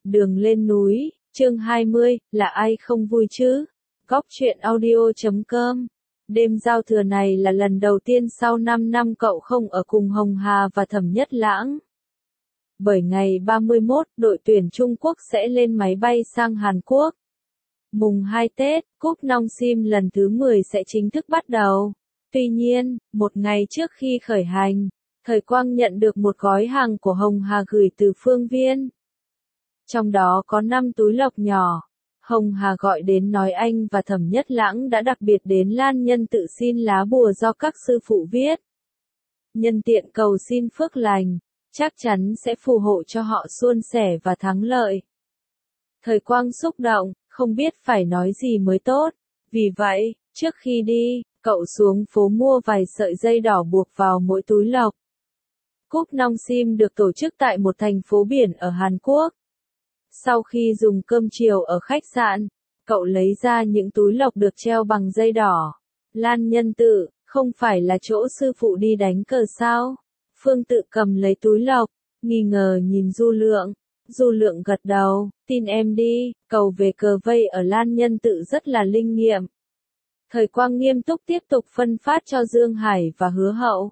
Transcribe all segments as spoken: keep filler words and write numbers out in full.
Đường lên núi, chương hai mươi, là ai không vui chứ? Góc truyện audio chấm com. Đêm giao thừa này là lần đầu tiên sau năm năm cậu không ở cùng Hồng Hà và Thẩm Nhất Lãng. Bởi ngày ba mươi mốt, đội tuyển Trung Quốc sẽ lên máy bay sang Hàn Quốc. Mùng hai Tết, Cúp Nong Sim lần thứ mười sẽ chính thức bắt đầu. Tuy nhiên, một ngày trước khi khởi hành, Thời Quang nhận được một gói hàng của Hồng Hà gửi từ Phương Viên. Trong đó có năm túi lộc nhỏ. Hồng Hà gọi đến nói anh và Thẩm Nhất Lãng đã đặc biệt đến Lan Nhân tự xin lá bùa do các sư phụ viết. Nhân tiện cầu xin phước lành, chắc chắn sẽ phù hộ cho họ suôn sẻ và thắng lợi. Thời Quang xúc động, không biết phải nói gì mới tốt. Vì vậy, trước khi đi, cậu xuống phố mua vài sợi dây đỏ buộc vào mỗi túi lộc. Cúp Nong Sim được tổ chức tại một thành phố biển ở Hàn Quốc. Sau khi dùng cơm chiều ở khách sạn, cậu lấy ra những túi lộc được treo bằng dây đỏ. Lan Nhân tự, không phải là chỗ sư phụ đi đánh cờ sao? Phương Tự cầm lấy túi lộc, nghi ngờ nhìn Du Lượng. Du Lượng gật đầu, tin em đi, cầu về cờ vây ở Lan Nhân tự rất là linh nghiệm. Thời Quang nghiêm túc tiếp tục phân phát cho Dương Hải và Hứa Hậu.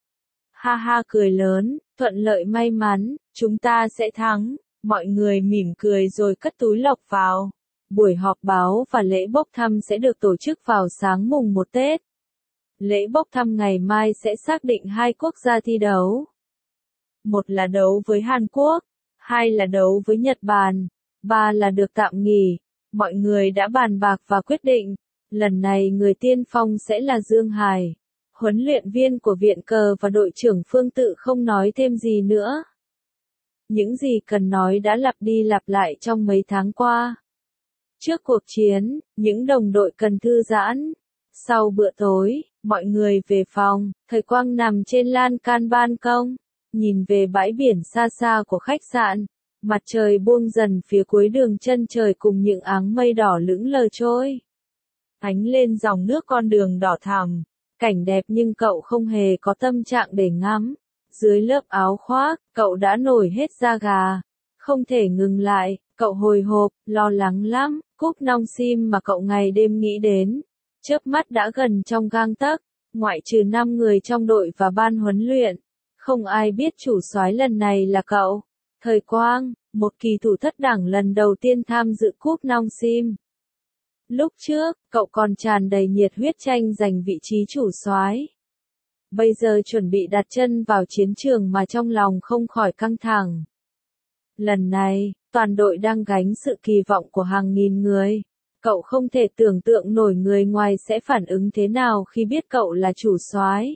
Ha ha cười lớn, thuận lợi may mắn, chúng ta sẽ thắng. Mọi người mỉm cười rồi cất túi lộc vào. Buổi họp báo và lễ bốc thăm sẽ được tổ chức vào sáng mùng một Tết. Lễ bốc thăm ngày mai sẽ xác định hai quốc gia thi đấu. Một là đấu với Hàn Quốc, hai là đấu với Nhật Bản, ba là được tạm nghỉ. Mọi người đã bàn bạc và quyết định, lần này người tiên phong sẽ là Dương Hải. Huấn luyện viên của viện cờ và đội trưởng Phương Tự không nói thêm gì nữa. Những gì cần nói đã lặp đi lặp lại trong mấy tháng qua. Trước cuộc chiến, những đồng đội cần thư giãn. Sau bữa tối, mọi người về phòng, Thời Quang nằm trên lan can ban công, nhìn về bãi biển xa xa của khách sạn. Mặt trời buông dần phía cuối đường chân trời cùng những áng mây đỏ lững lờ trôi. Ánh lên dòng nước con đường đỏ thẳm, cảnh đẹp nhưng cậu không hề có tâm trạng để ngắm. Dưới lớp áo khoác, cậu đã nổi hết da gà. Không thể ngừng lại, cậu hồi hộp, lo lắng lắm. Cúp Nong Sim mà cậu ngày đêm nghĩ đến, chớp mắt đã gần trong gang tấc. Ngoại trừ năm người trong đội và ban huấn luyện, không ai biết chủ soái lần này là cậu. Thời Quang, một kỳ thủ thất đẳng lần đầu tiên tham dự Cúp Nong Sim. Lúc trước, cậu còn tràn đầy nhiệt huyết tranh giành vị trí chủ soái. Bây giờ chuẩn bị đặt chân vào chiến trường mà trong lòng không khỏi căng thẳng. Lần này, toàn đội đang gánh sự kỳ vọng của hàng nghìn người. Cậu không thể tưởng tượng nổi người ngoài sẽ phản ứng thế nào khi biết cậu là chủ soái.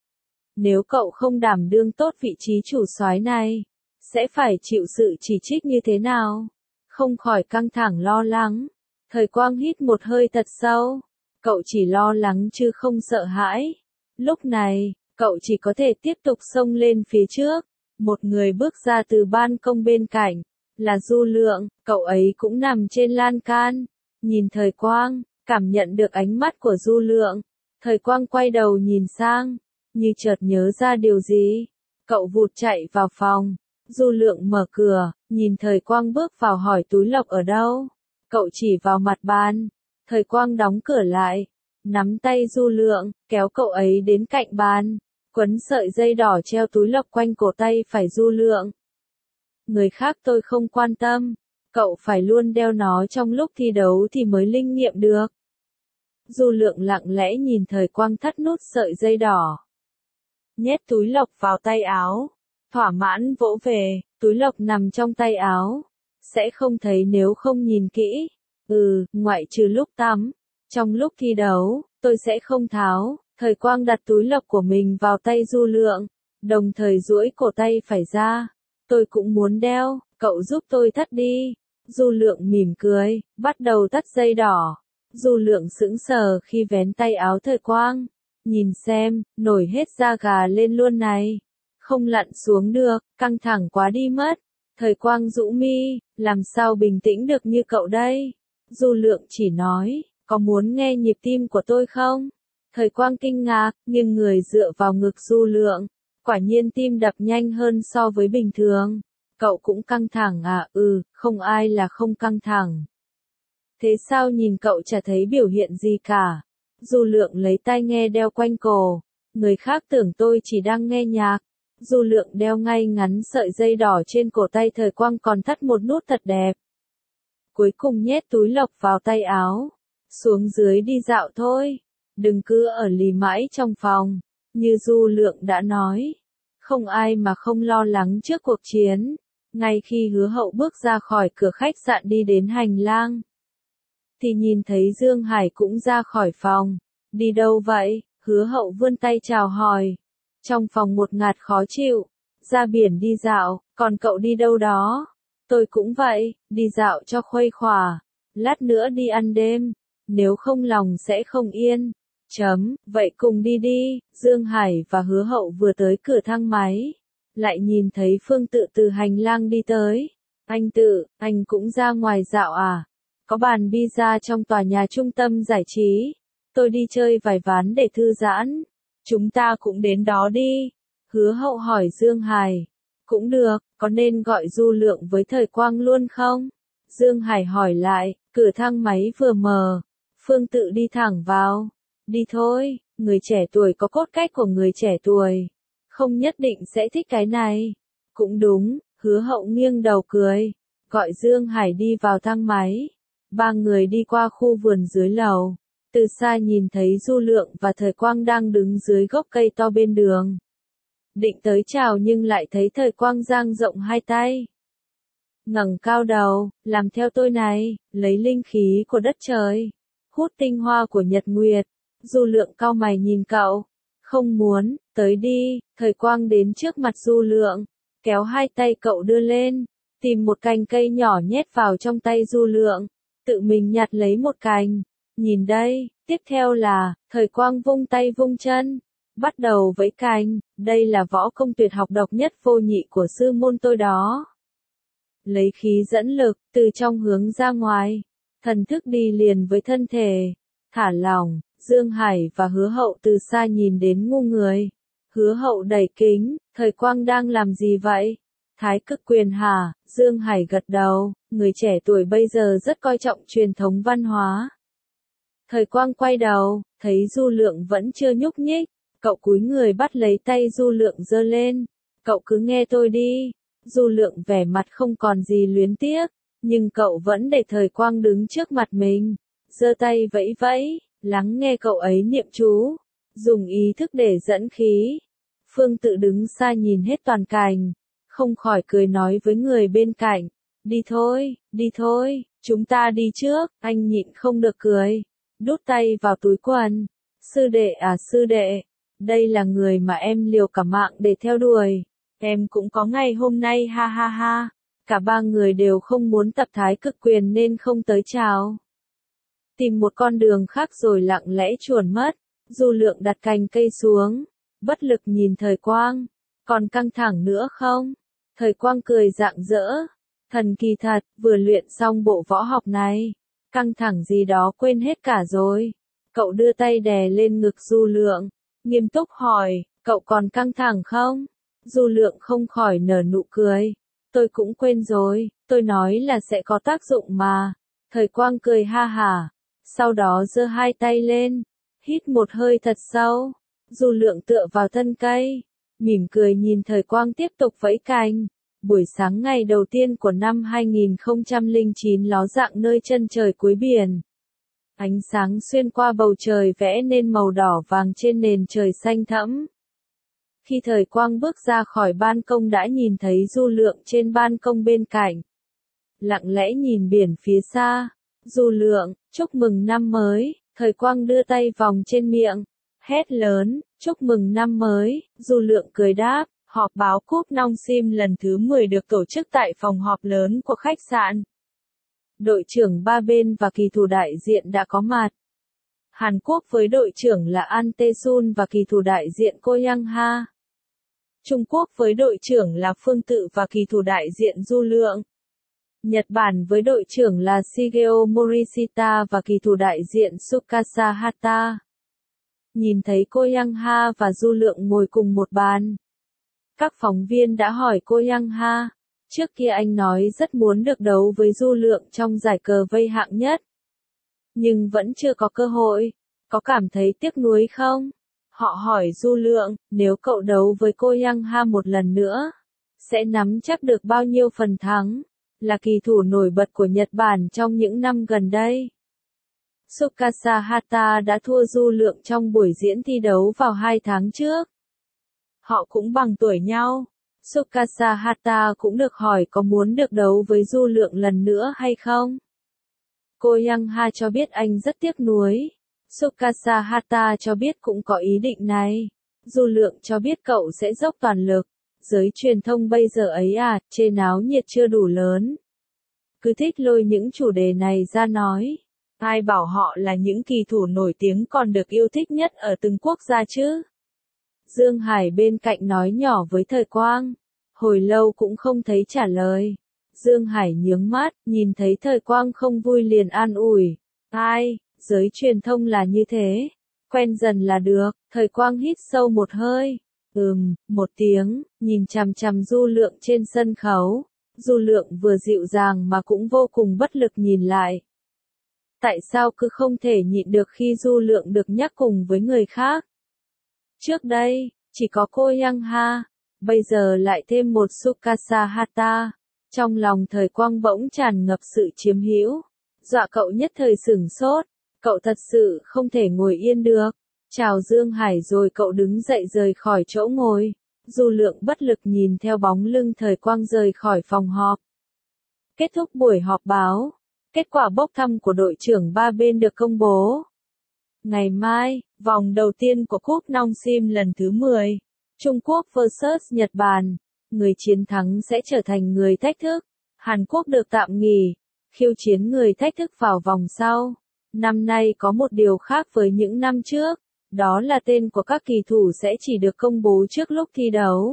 Nếu cậu không đảm đương tốt vị trí chủ soái này, sẽ phải chịu sự chỉ trích như thế nào? Không khỏi căng thẳng lo lắng. Thời Quang hít một hơi thật sâu. Cậu chỉ lo lắng chứ không sợ hãi. Lúc này, cậu chỉ có thể tiếp tục xông lên phía trước. Một người bước ra từ ban công bên cạnh, là Du Lượng, cậu ấy cũng nằm trên lan can. Nhìn Thời Quang, cảm nhận được ánh mắt của Du Lượng. Thời Quang quay đầu nhìn sang, như chợt nhớ ra điều gì. Cậu vụt chạy vào phòng. Du Lượng mở cửa, nhìn Thời Quang bước vào hỏi túi lộc ở đâu. Cậu chỉ vào mặt bàn. Thời Quang đóng cửa lại, nắm tay Du Lượng, kéo cậu ấy đến cạnh bàn, quấn sợi dây đỏ treo túi lộc quanh cổ tay phải Du Lượng. Người khác tôi không quan tâm, cậu phải luôn đeo nó trong lúc thi đấu thì mới linh nghiệm được. Du Lượng lặng lẽ nhìn Thời Quang thắt nút sợi dây đỏ, nhét túi lộc vào tay áo, thỏa mãn vỗ về. Túi lộc nằm trong tay áo, sẽ không thấy nếu không nhìn kỹ. Ừ, ngoại trừ lúc tắm. Trong lúc thi đấu, tôi sẽ không tháo. Thời Quang đặt túi lộc của mình vào tay Du Lượng, đồng thời duỗi cổ tay phải ra. Tôi cũng muốn đeo, cậu giúp tôi thắt đi. Du Lượng mỉm cười, bắt đầu thắt dây đỏ. Du Lượng sững sờ khi vén tay áo Thời Quang. Nhìn xem, nổi hết da gà lên luôn này. Không lặn xuống được, căng thẳng quá đi mất. Thời Quang rũ mi, làm sao bình tĩnh được như cậu đây? Du Lượng chỉ nói, có muốn nghe nhịp tim của tôi không? Thời Quang kinh ngạc, nghiêng người dựa vào ngực Du Lượng. Quả nhiên tim đập nhanh hơn so với bình thường. Cậu cũng căng thẳng à? Ừ, không ai là không căng thẳng. Thế sao nhìn cậu chả thấy biểu hiện gì cả? Du Lượng lấy tai nghe đeo quanh cổ. Người khác tưởng tôi chỉ đang nghe nhạc. Du Lượng đeo ngay ngắn sợi dây đỏ trên cổ tay, Thời Quang còn thắt một nút thật đẹp. Cuối cùng nhét túi lộc vào tay áo. Xuống dưới đi dạo thôi. Đừng cứ ở lì mãi trong phòng. Như Du Lượng đã nói. Không ai mà không lo lắng trước cuộc chiến. Ngay khi Hứa Hậu bước ra khỏi cửa khách sạn đi đến hành lang, thì nhìn thấy Dương Hải cũng ra khỏi phòng. Đi đâu vậy? Hứa Hậu vươn tay chào hỏi. Trong phòng một ngạt khó chịu. Ra biển đi dạo, còn cậu đi đâu đó? Tôi cũng vậy, đi dạo cho khuây khỏa. Lát nữa đi ăn đêm. Nếu không lòng sẽ không yên. Chấm, vậy cùng đi đi. Dương Hải và Hứa Hậu vừa tới cửa thang máy. Lại nhìn thấy Phương Tự từ hành lang đi tới. Anh Tự, anh cũng ra ngoài dạo à? Có bàn pizza trong tòa nhà trung tâm giải trí. Tôi đi chơi vài ván để thư giãn. Chúng ta cũng đến đó đi. Hứa Hậu hỏi Dương Hải. Cũng được, có nên gọi Du Lượng với Thời Quang luôn không? Dương Hải hỏi lại, cửa thang máy vừa mở. Phương Tự đi thẳng vào. Đi thôi, người trẻ tuổi có cốt cách của người trẻ tuổi. Không nhất định sẽ thích cái này. Cũng đúng, Hứa Hậu nghiêng đầu cười. Gọi Dương Hải đi vào thang máy. Ba người đi qua khu vườn dưới lầu. Từ xa nhìn thấy Du Lượng và Thời Quang đang đứng dưới gốc cây to bên đường. Định tới chào nhưng lại thấy Thời Quang dang rộng hai tay. Ngẩng cao đầu, làm theo tôi này, lấy linh khí của đất trời. Hút tinh hoa của nhật nguyệt. Du Lượng cau mày nhìn cậu. Không muốn, tới đi. Thời Quang đến trước mặt Du Lượng. Kéo hai tay cậu đưa lên. Tìm một cành cây nhỏ nhét vào trong tay Du Lượng. Tự mình nhặt lấy một cành. Nhìn đây, tiếp theo là, Thời Quang vung tay vung chân. Bắt đầu vẫy cành, đây là võ công tuyệt học độc nhất vô nhị của sư môn tôi đó. Lấy khí dẫn lực, từ trong hướng ra ngoài. Thần thức đi liền với thân thể. Thả lỏng, Dương Hải và Hứa Hậu từ xa nhìn đến ngu người. Hứa Hậu đẩy kính, Thời Quang đang làm gì vậy? Thái cực quyền hả? Dương Hải gật đầu, người trẻ tuổi bây giờ rất coi trọng truyền thống văn hóa. Thời Quang quay đầu, thấy Du Lượng vẫn chưa nhúc nhích. Cậu cúi người bắt lấy tay Du Lượng giơ lên. Cậu cứ nghe tôi đi. Du Lượng vẻ mặt không còn gì luyến tiếc. Nhưng cậu vẫn để Thời Quang đứng trước mặt mình. Giơ tay vẫy vẫy, lắng nghe cậu ấy niệm chú. Dùng ý thức để dẫn khí. Phương Tự đứng xa nhìn hết toàn cảnh. Không khỏi cười nói với người bên cạnh. Đi thôi, đi thôi, chúng ta đi trước. Anh nhịn không được cười. Đút tay vào túi quần. Sư đệ à sư đệ. Đây là người mà em liều cả mạng để theo đuổi. Em cũng có ngày hôm nay ha ha ha. Cả ba người đều không muốn tập thái cực quyền nên không tới chào. Tìm một con đường khác rồi lặng lẽ chuồn mất. Du Lượng đặt cành cây xuống. Bất lực nhìn Thời Quang. Còn căng thẳng nữa không? Thời Quang cười rạng rỡ. Thần kỳ thật, vừa luyện xong bộ võ học này. Căng thẳng gì đó quên hết cả rồi. Cậu đưa tay đè lên ngực Du Lượng. Nghiêm túc hỏi, cậu còn căng thẳng không? Du Lượng không khỏi nở nụ cười. Tôi cũng quên rồi, tôi nói là sẽ có tác dụng mà. Thời Quang cười ha hả. Sau đó giơ hai tay lên. Hít một hơi thật sâu. Du Lượng tựa vào thân cây. Mỉm cười nhìn Thời Quang tiếp tục vẫy cành. Buổi sáng ngày đầu tiên của năm hai nghìn không trăm lẻ chín ló dạng nơi chân trời cuối biển. Ánh sáng xuyên qua bầu trời vẽ nên màu đỏ vàng trên nền trời xanh thẫm. Khi Thời Quang bước ra khỏi ban công đã nhìn thấy Du Lượng trên ban công bên cạnh. Lặng lẽ nhìn biển phía xa. Du Lượng, chúc mừng năm mới. Thời Quang đưa tay vòng trên miệng. Hét lớn, chúc mừng năm mới. Du Lượng cười đáp. Họp báo cúp Nong Sim lần thứ mười được tổ chức tại phòng họp lớn của khách sạn. Đội trưởng ba bên và kỳ thủ đại diện đã có mặt. Hàn Quốc với đội trưởng là An Tae-sun và kỳ thủ đại diện Ko Yang-ha. Trung Quốc với đội trưởng là Phương Tự và kỳ thủ đại diện Du Lượng. Nhật Bản với đội trưởng là Shigeo Morishita và kỳ thủ đại diện Tsukasa Hata. Nhìn thấy Ko Yang-ha và Du Lượng ngồi cùng một bàn. Các phóng viên đã hỏi Ko Yang-ha, Trước kia anh nói rất muốn được đấu với Du Lượng trong giải cờ vây hạng nhất. Nhưng vẫn chưa có cơ hội. Có cảm thấy tiếc nuối không? Họ hỏi Du Lượng, nếu cậu đấu với cô Yang Ha một lần nữa, sẽ nắm chắc được bao nhiêu phần thắng? Là kỳ thủ nổi bật của Nhật Bản trong những năm gần đây. Tsukasa Hata đã thua Du Lượng trong buổi diễn thi đấu vào hai tháng trước. Họ cũng bằng tuổi nhau. Tsukasa Hata cũng được hỏi có muốn được đấu với Du Lượng lần nữa hay không. Cô Yang Ha cho biết anh rất tiếc nuối. Tsukasa Hata cho biết cũng có ý định này. Du Lượng cho biết cậu sẽ dốc toàn lực. Giới truyền thông bây giờ ấy à, chê náo nhiệt chưa đủ lớn. Cứ thích lôi những chủ đề này ra nói. Ai bảo họ là những kỳ thủ nổi tiếng còn được yêu thích nhất ở từng quốc gia chứ? Dương Hải bên cạnh nói nhỏ với Thời Quang. Hồi lâu cũng không thấy trả lời. Dương Hải nhướng mắt, nhìn thấy Thời Quang không vui liền an ủi. Ai, giới truyền thông là như thế. Quen dần là được. Thời Quang hít sâu một hơi. Ừm, một tiếng, nhìn chằm chằm Du Lượng trên sân khấu. Du Lượng vừa dịu dàng mà cũng vô cùng bất lực nhìn lại. Tại sao cứ không thể nhịn được khi Du Lượng được nhắc cùng với người khác? Trước đây, chỉ có cô Yang Ha, bây giờ lại thêm một Tsukasa Hata. Trong lòng Thời Quang bỗng tràn ngập sự chiếm hữu, dọa cậu nhất thời sửng sốt, cậu thật sự không thể ngồi yên được. Chào Dương Hải rồi cậu đứng dậy rời khỏi chỗ ngồi. Du Lượng bất lực nhìn theo bóng lưng Thời Quang rời khỏi phòng họp. Kết thúc buổi họp báo, kết quả bốc thăm của đội trưởng ba bên được công bố. Ngày mai, vòng đầu tiên của Cúp Nong Sim lần thứ mười, Trung Quốc versus Nhật Bản, người chiến thắng sẽ trở thành người thách thức. Hàn Quốc được tạm nghỉ, khiêu chiến người thách thức vào vòng sau. Năm nay có một điều khác với những năm trước, đó là tên của các kỳ thủ sẽ chỉ được công bố trước lúc thi đấu.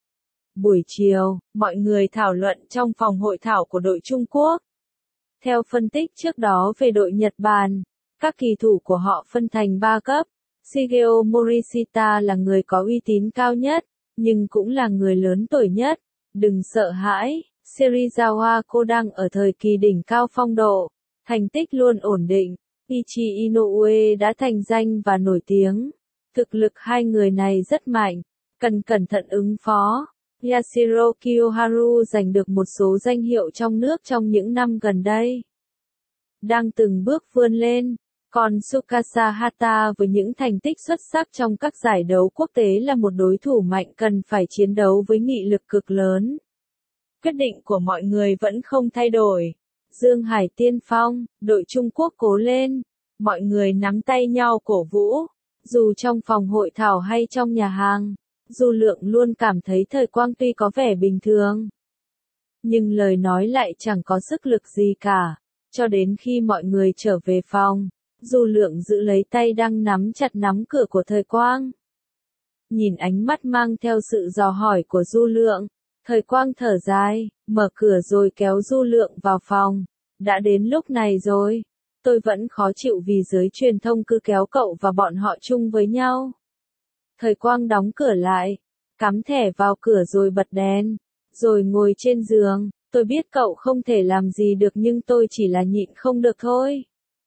Buổi chiều, mọi người thảo luận trong phòng hội thảo của đội Trung Quốc. Theo phân tích trước đó về đội Nhật Bản, các kỳ thủ của họ phân thành ba cấp. Shigeo Morishita là người có uy tín cao nhất, nhưng cũng là người lớn tuổi nhất. Đừng sợ hãi, Serizawa Ko đang ở thời kỳ đỉnh cao phong độ, thành tích luôn ổn định. Ichi Inoue đã thành danh và nổi tiếng. Thực lực hai người này rất mạnh, cần cẩn thận ứng phó. Yashiro Kiyoharu giành được một số danh hiệu trong nước trong những năm gần đây. Đang từng bước vươn lên. Còn Tsukasa Hata với những thành tích xuất sắc trong các giải đấu quốc tế là một đối thủ mạnh cần phải chiến đấu với nghị lực cực lớn. Quyết định của mọi người vẫn không thay đổi. Dương Hải tiên phong, đội Trung Quốc cố lên. Mọi người nắm tay nhau cổ vũ. Dù trong phòng hội thảo hay trong nhà hàng, Du Lượng luôn cảm thấy Thời Quang tuy có vẻ bình thường, nhưng lời nói lại chẳng có sức lực gì cả. Cho đến khi mọi người trở về phòng, Du Lượng giữ lấy tay đang nắm chặt nắm cửa của Thời Quang. Nhìn ánh mắt mang theo sự dò hỏi của Du Lượng, Thời Quang thở dài, mở cửa rồi kéo Du Lượng vào phòng. Đã đến lúc này rồi. Tôi vẫn khó chịu vì giới truyền thông cứ kéo cậu và bọn họ chung với nhau. Thời Quang đóng cửa lại, cắm thẻ vào cửa rồi bật đèn, rồi ngồi trên giường. Tôi biết cậu không thể làm gì được nhưng tôi chỉ là nhịn không được thôi.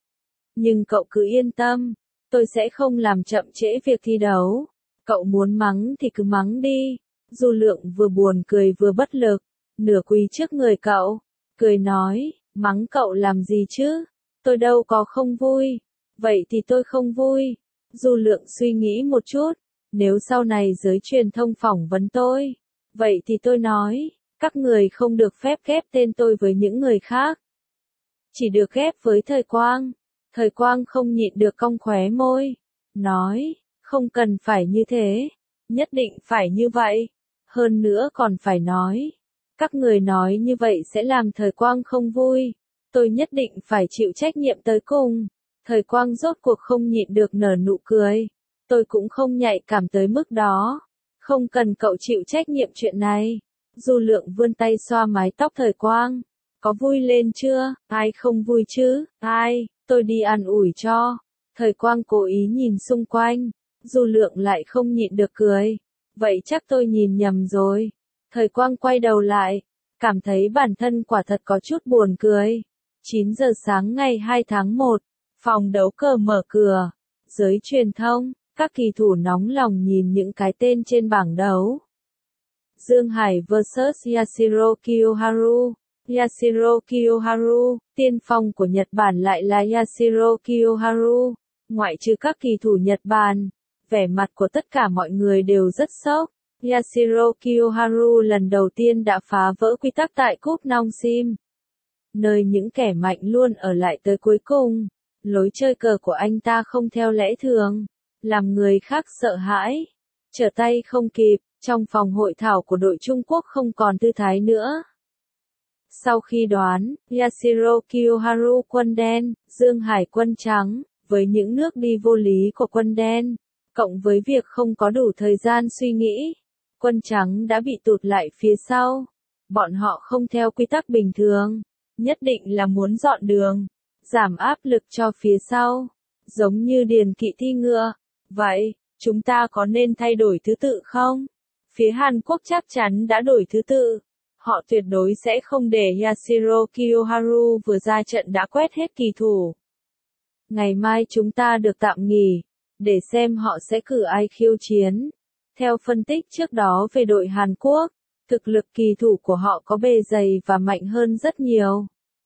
Nhưng cậu cứ yên tâm, tôi sẽ không làm chậm trễ việc thi đấu. Cậu muốn mắng thì cứ mắng đi. Du Lượng vừa buồn cười vừa bất lực, nửa quỳ trước người cậu, cười nói, mắng cậu làm gì chứ? Tôi đâu có không vui. Vậy thì tôi không vui. Du Lượng suy nghĩ một chút, nếu sau này giới truyền thông phỏng vấn tôi, vậy thì tôi nói, các người không được phép ghép tên tôi với những người khác. Chỉ được ghép với Thời Quang. Thời Quang không nhịn được cong khóe môi, nói, không cần phải như thế, nhất định phải như vậy, hơn nữa còn phải nói. Các người nói như vậy sẽ làm Thời Quang không vui, tôi nhất định phải chịu trách nhiệm tới cùng. Thời Quang rốt cuộc không nhịn được nở nụ cười, tôi cũng không nhạy cảm tới mức đó, không cần cậu chịu trách nhiệm chuyện này. Du Lượng vươn tay xoa mái tóc Thời Quang, có vui lên chưa, ai không vui chứ, ai, tôi đi an ủi cho. Thời Quang cố ý nhìn xung quanh, Du Lượng lại không nhịn được cười, vậy chắc tôi nhìn nhầm rồi. Thời Quang quay đầu lại, cảm thấy bản thân quả thật có chút buồn cười. chín giờ sáng ngày hai tháng một, phòng đấu cờ mở cửa. Giới truyền thông, các kỳ thủ nóng lòng nhìn những cái tên trên bảng đấu. Dương Hải versus Yashiro Kiyoharu. Yashiro Kiyoharu, tiên phong của Nhật Bản lại là Yashiro Kiyoharu. Ngoại trừ các kỳ thủ Nhật Bản, vẻ mặt của tất cả mọi người đều rất sốc. Yashiro Kiyoharu lần đầu tiên đã phá vỡ quy tắc tại cúp Nong Sim, nơi những kẻ mạnh luôn ở lại tới cuối cùng. Lối chơi cờ của anh ta không theo lẽ thường, làm người khác sợ hãi, trở tay không kịp. Trong phòng hội thảo của đội Trung Quốc không còn tư thái nữa. Sau khi đoán, Yashiro Kiyoharu quân đen, Dương Hải quân trắng, với những nước đi vô lý của quân đen, cộng với việc không có đủ thời gian suy nghĩ, quân trắng đã bị tụt lại phía sau. Bọn họ không theo quy tắc bình thường, nhất định là muốn dọn đường, giảm áp lực cho phía sau, giống như điền kỵ thi ngựa. Vậy, chúng ta có nên thay đổi thứ tự không? Phía Hàn Quốc chắc chắn đã đổi thứ tự. Họ tuyệt đối sẽ không để Yashiro Kiyoharu vừa ra trận đã quét hết kỳ thủ. Ngày mai chúng ta được tạm nghỉ, để xem họ sẽ cử ai khiêu chiến. Theo phân tích trước đó về đội Hàn Quốc, thực lực kỳ thủ của họ có bề dày và mạnh hơn rất nhiều.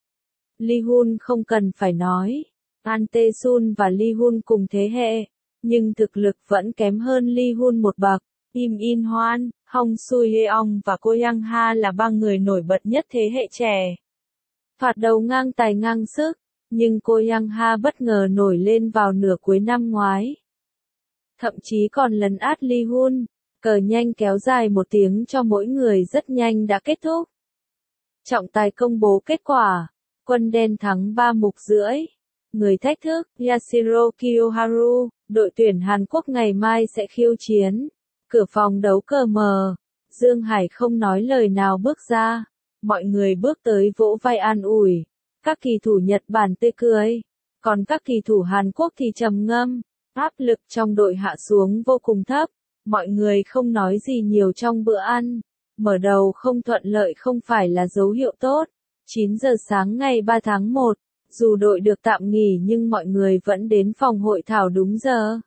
Lee Hun không cần phải nói, An Tae-sun và Lee Hun cùng thế hệ, nhưng thực lực vẫn kém hơn Lee Hun một bậc. Im In Hoan, Hong Soo-yeong và Ko Yang-ha là ba người nổi bật nhất thế hệ trẻ. Thoạt đầu ngang tài ngang sức, nhưng Ko Yang-ha bất ngờ nổi lên vào nửa cuối năm ngoái. Thậm chí còn lấn át Lee Hun, cờ nhanh kéo dài một tiếng cho mỗi người rất nhanh đã kết thúc. Trọng tài công bố kết quả, quân đen thắng ba mục rưỡi. Người thách thức, Yashiro Kiyoharu, đội tuyển Hàn Quốc ngày mai sẽ khiêu chiến. Cửa phòng đấu cờ mở, Dương Hải không nói lời nào bước ra, mọi người bước tới vỗ vai an ủi. Các kỳ thủ Nhật Bản tươi cười, còn các kỳ thủ Hàn Quốc thì trầm ngâm. Áp lực trong đội hạ xuống vô cùng thấp, mọi người không nói gì nhiều trong bữa ăn. Mở đầu không thuận lợi không phải là dấu hiệu tốt. chín giờ sáng ngày ba tháng một, dù đội được tạm nghỉ nhưng mọi người vẫn đến phòng hội thảo đúng giờ.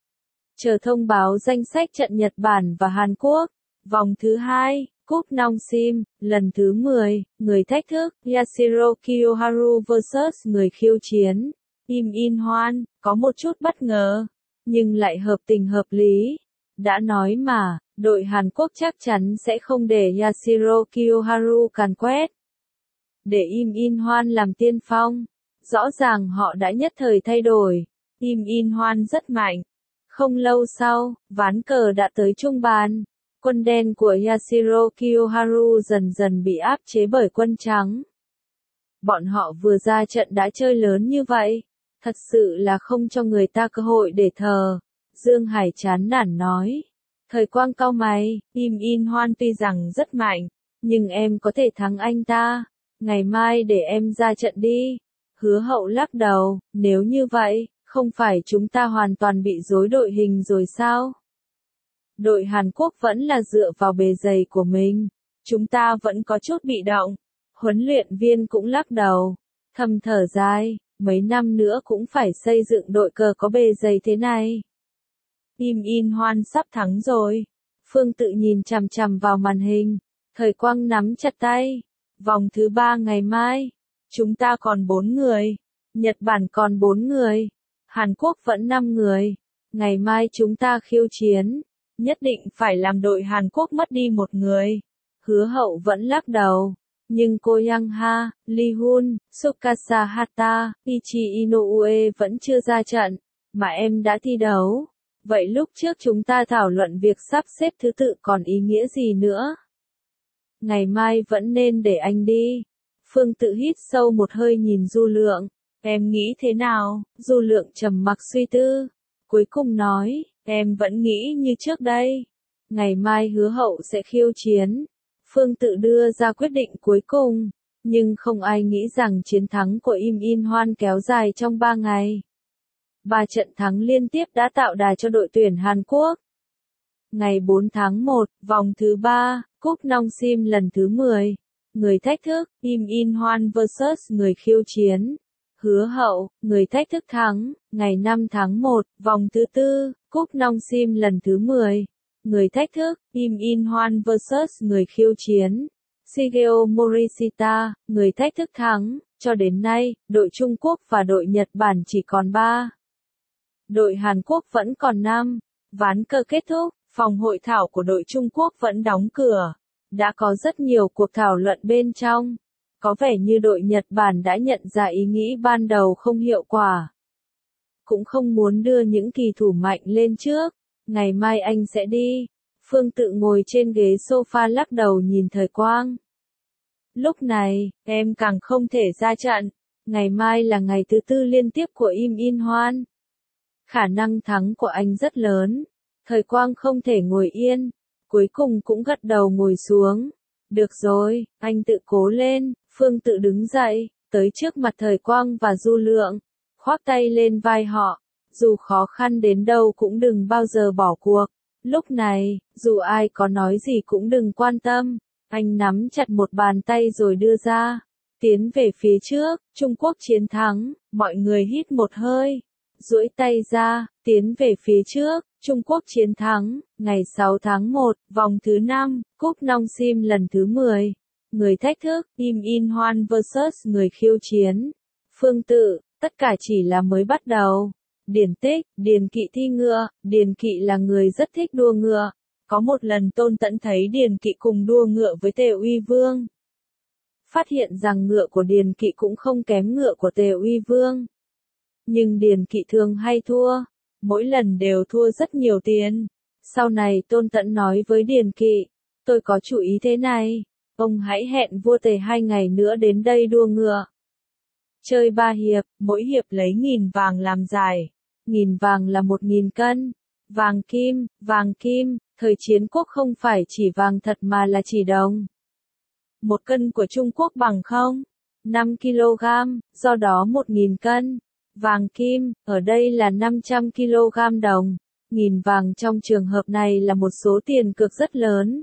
Chờ thông báo danh sách trận Nhật Bản và Hàn Quốc. Vòng thứ hai, Cúp Nong Sim, lần thứ mười, người thách thức, Yashiro Kiyoharu versus người khiêu chiến, Im In Hoan, có một chút bất ngờ, nhưng lại hợp tình hợp lý. Đã nói mà, đội Hàn Quốc chắc chắn sẽ không để Yashiro Kiyoharu càn quét. Để Im In Hoan làm tiên phong, rõ ràng họ đã nhất thời thay đổi. Im In Hoan rất mạnh. Không lâu sau, ván cờ đã tới trung bàn. Quân đen của Yashiro Kiyoharu dần dần bị áp chế bởi quân trắng. Bọn họ vừa ra trận đã chơi lớn như vậy, thật sự là không cho người ta cơ hội để thờ. Dương Hải chán nản nói. Thời Quang cau mày, Im In Hoan tuy rằng rất mạnh, nhưng em có thể thắng anh ta. Ngày mai để em ra trận đi. Hứa Hậu lắc đầu, nếu như vậy, không phải chúng ta hoàn toàn bị rối đội hình rồi sao? Đội Hàn Quốc vẫn là dựa vào bề dày của mình. Chúng ta vẫn có chút bị động. Huấn luyện viên cũng lắc đầu. Thầm thở dài, mấy năm nữa cũng phải xây dựng đội cờ có bề dày thế này. Im In Hoan sắp thắng rồi. Phương Tự nhìn chằm chằm vào màn hình. Thời Quang nắm chặt tay. Vòng thứ ba ngày mai. Chúng ta còn bốn người. Nhật Bản còn bốn người. Hàn Quốc vẫn năm người. Ngày mai chúng ta khiêu chiến. Nhất định phải làm đội Hàn Quốc mất đi một người. Hứa Hậu vẫn lắc đầu. Nhưng Ko Yang-ha, Lee Hun, Tsukasa Hata, Ichi Inoue vẫn chưa ra trận. Mà em đã thi đấu. Vậy lúc trước chúng ta thảo luận việc sắp xếp thứ tự còn ý nghĩa gì nữa? Ngày mai vẫn nên để anh đi. Phương Tự hít sâu một hơi nhìn Du Lượng. Em nghĩ thế nào? Du Lượng trầm mặc suy tư. Cuối cùng nói, em vẫn nghĩ như trước đây. Ngày mai Hứa Hậu sẽ khiêu chiến. Phương Tự đưa ra quyết định cuối cùng. Nhưng không ai nghĩ rằng chiến thắng của Im In Hoan kéo dài trong ba ngày. Ba trận thắng liên tiếp đã tạo đà cho đội tuyển Hàn Quốc. Ngày bốn tháng một, vòng thứ ba, Cúp Nong Sim lần thứ mười. người thách thức, Im In Hoan versus người khiêu chiến. Hứa Hậu, người thách thức thắng, ngày năm tháng một, vòng thứ tư, Cúp Nong Sim lần thứ mười. Người thách thức, Im In Hoan versus người khiêu chiến. Shigeo Morishita, người thách thức thắng, cho đến nay, đội Trung Quốc và đội Nhật Bản chỉ còn ba. Đội Hàn Quốc vẫn còn năm. Ván cờ kết thúc, phòng hội thảo của đội Trung Quốc vẫn đóng cửa. Đã có rất nhiều cuộc thảo luận bên trong. Có vẻ như đội Nhật Bản đã nhận ra ý nghĩ ban đầu không hiệu quả. Cũng không muốn đưa những kỳ thủ mạnh lên trước. Ngày mai anh sẽ đi. Phương Tự ngồi trên ghế sofa lắc đầu nhìn Thời Quang. Lúc này, em càng không thể ra trận. Ngày mai là ngày thứ tư liên tiếp của Im In Hoan. Khả năng thắng của anh rất lớn. Thời Quang không thể ngồi yên. Cuối cùng cũng gật đầu ngồi xuống. Được rồi, anh tự cố lên. Phương Tự đứng dậy, tới trước mặt Thời Quang và Du Lượng. Khoác tay lên vai họ. Dù khó khăn đến đâu cũng đừng bao giờ bỏ cuộc. Lúc này, dù ai có nói gì cũng đừng quan tâm. Anh nắm chặt một bàn tay rồi đưa ra. Tiến về phía trước, Trung Quốc chiến thắng, mọi người hít một hơi. Duỗi tay ra, tiến về phía trước, Trung Quốc chiến thắng, ngày sáu tháng một, vòng thứ năm, Cúp Nong Sim lần thứ mười. Người thách thức, Im In Hoan versus người khiêu chiến. Phương Tự, tất cả chỉ là mới bắt đầu. Điển tích, Điền Kỵ thi ngựa, Điền Kỵ là người rất thích đua ngựa. Có một lần Tôn Tẫn thấy Điền Kỵ cùng đua ngựa với Tề Uy Vương. Phát hiện rằng ngựa của Điền Kỵ cũng không kém ngựa của Tề Uy Vương. Nhưng Điền Kỵ thường hay thua. Mỗi lần đều thua rất nhiều tiền. Sau này Tôn Tẫn nói với Điền Kỵ. Tôi có chủ ý thế này. Ông hãy hẹn vua Tề hai ngày nữa đến đây đua ngựa. Chơi ba hiệp, mỗi hiệp lấy nghìn vàng làm giải. Nghìn vàng là một nghìn cân. Vàng kim, vàng kim, thời chiến quốc không phải chỉ vàng thật mà là chỉ đồng. Một cân của Trung Quốc bằng không? năm ki lô gam, do đó một nghìn cân. Vàng kim, ở đây là năm trăm ki lô gam đồng. Nghìn vàng trong trường hợp này là một số tiền cược rất lớn.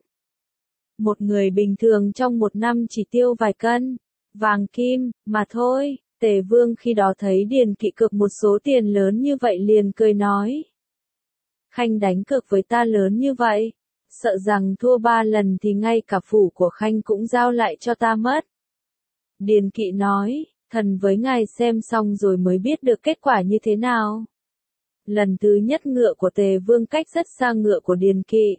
Một người bình thường trong một năm chỉ tiêu vài cân. Vàng kim, mà thôi. Tề Vương khi đó thấy Điền Kỵ cược một số tiền lớn như vậy liền cười nói. Khanh đánh cược với ta lớn như vậy. Sợ rằng thua ba lần thì ngay cả phủ của Khanh cũng giao lại cho ta mất. Điền Kỵ nói, thần với ngài xem xong rồi mới biết được kết quả như thế nào. Lần thứ nhất ngựa của Tề Vương cách rất xa ngựa của Điền Kỵ.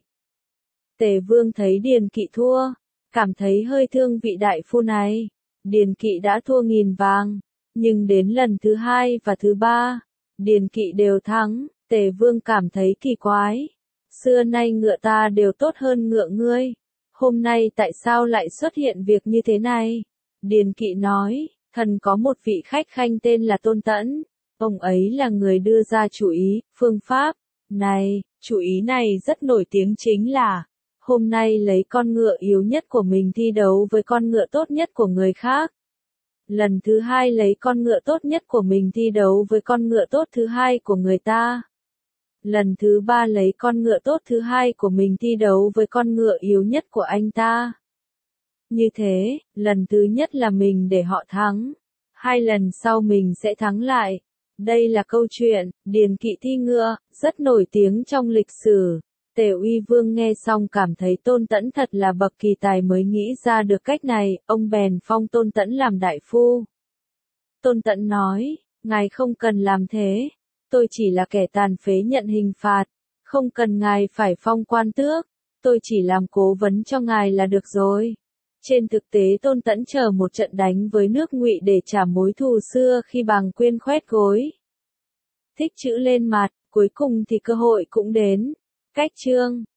Tề Vương thấy Điền Kỵ thua, cảm thấy hơi thương vị đại phu này. Điền Kỵ đã thua nghìn vàng, nhưng đến lần thứ hai và thứ ba, Điền Kỵ đều thắng. Tề Vương cảm thấy kỳ quái. Xưa nay ngựa ta đều tốt hơn ngựa ngươi. Hôm nay tại sao lại xuất hiện việc như thế này? Điền Kỵ nói, thần có một vị khách khanh tên là Tôn Tẫn. Ông ấy là người đưa ra chủ ý, phương pháp. Này, chủ ý này rất nổi tiếng chính là, hôm nay lấy con ngựa yếu nhất của mình thi đấu với con ngựa tốt nhất của người khác. Lần thứ hai lấy con ngựa tốt nhất của mình thi đấu với con ngựa tốt thứ hai của người ta. Lần thứ ba lấy con ngựa tốt thứ hai của mình thi đấu với con ngựa yếu nhất của anh ta. Như thế, lần thứ nhất là mình để họ thắng. Hai lần sau mình sẽ thắng lại. Đây là câu chuyện, Điền Kỵ thi ngựa, rất nổi tiếng trong lịch sử. Tề Uy Vương nghe xong cảm thấy Tôn Tẫn thật là bậc kỳ tài mới nghĩ ra được cách này, ông bèn phong Tôn Tẫn làm đại phu. Tôn Tẫn nói, ngài không cần làm thế. Tôi chỉ là kẻ tàn phế nhận hình phạt, không cần ngài phải phong quan tước, tôi chỉ làm cố vấn cho ngài là được rồi. Trên thực tế Tôn Tẫn chờ một trận đánh với nước Ngụy để trả mối thù xưa khi Bàng Quyên khoét gối. Thích chữ lên mặt, cuối cùng thì cơ hội cũng đến. Cách chương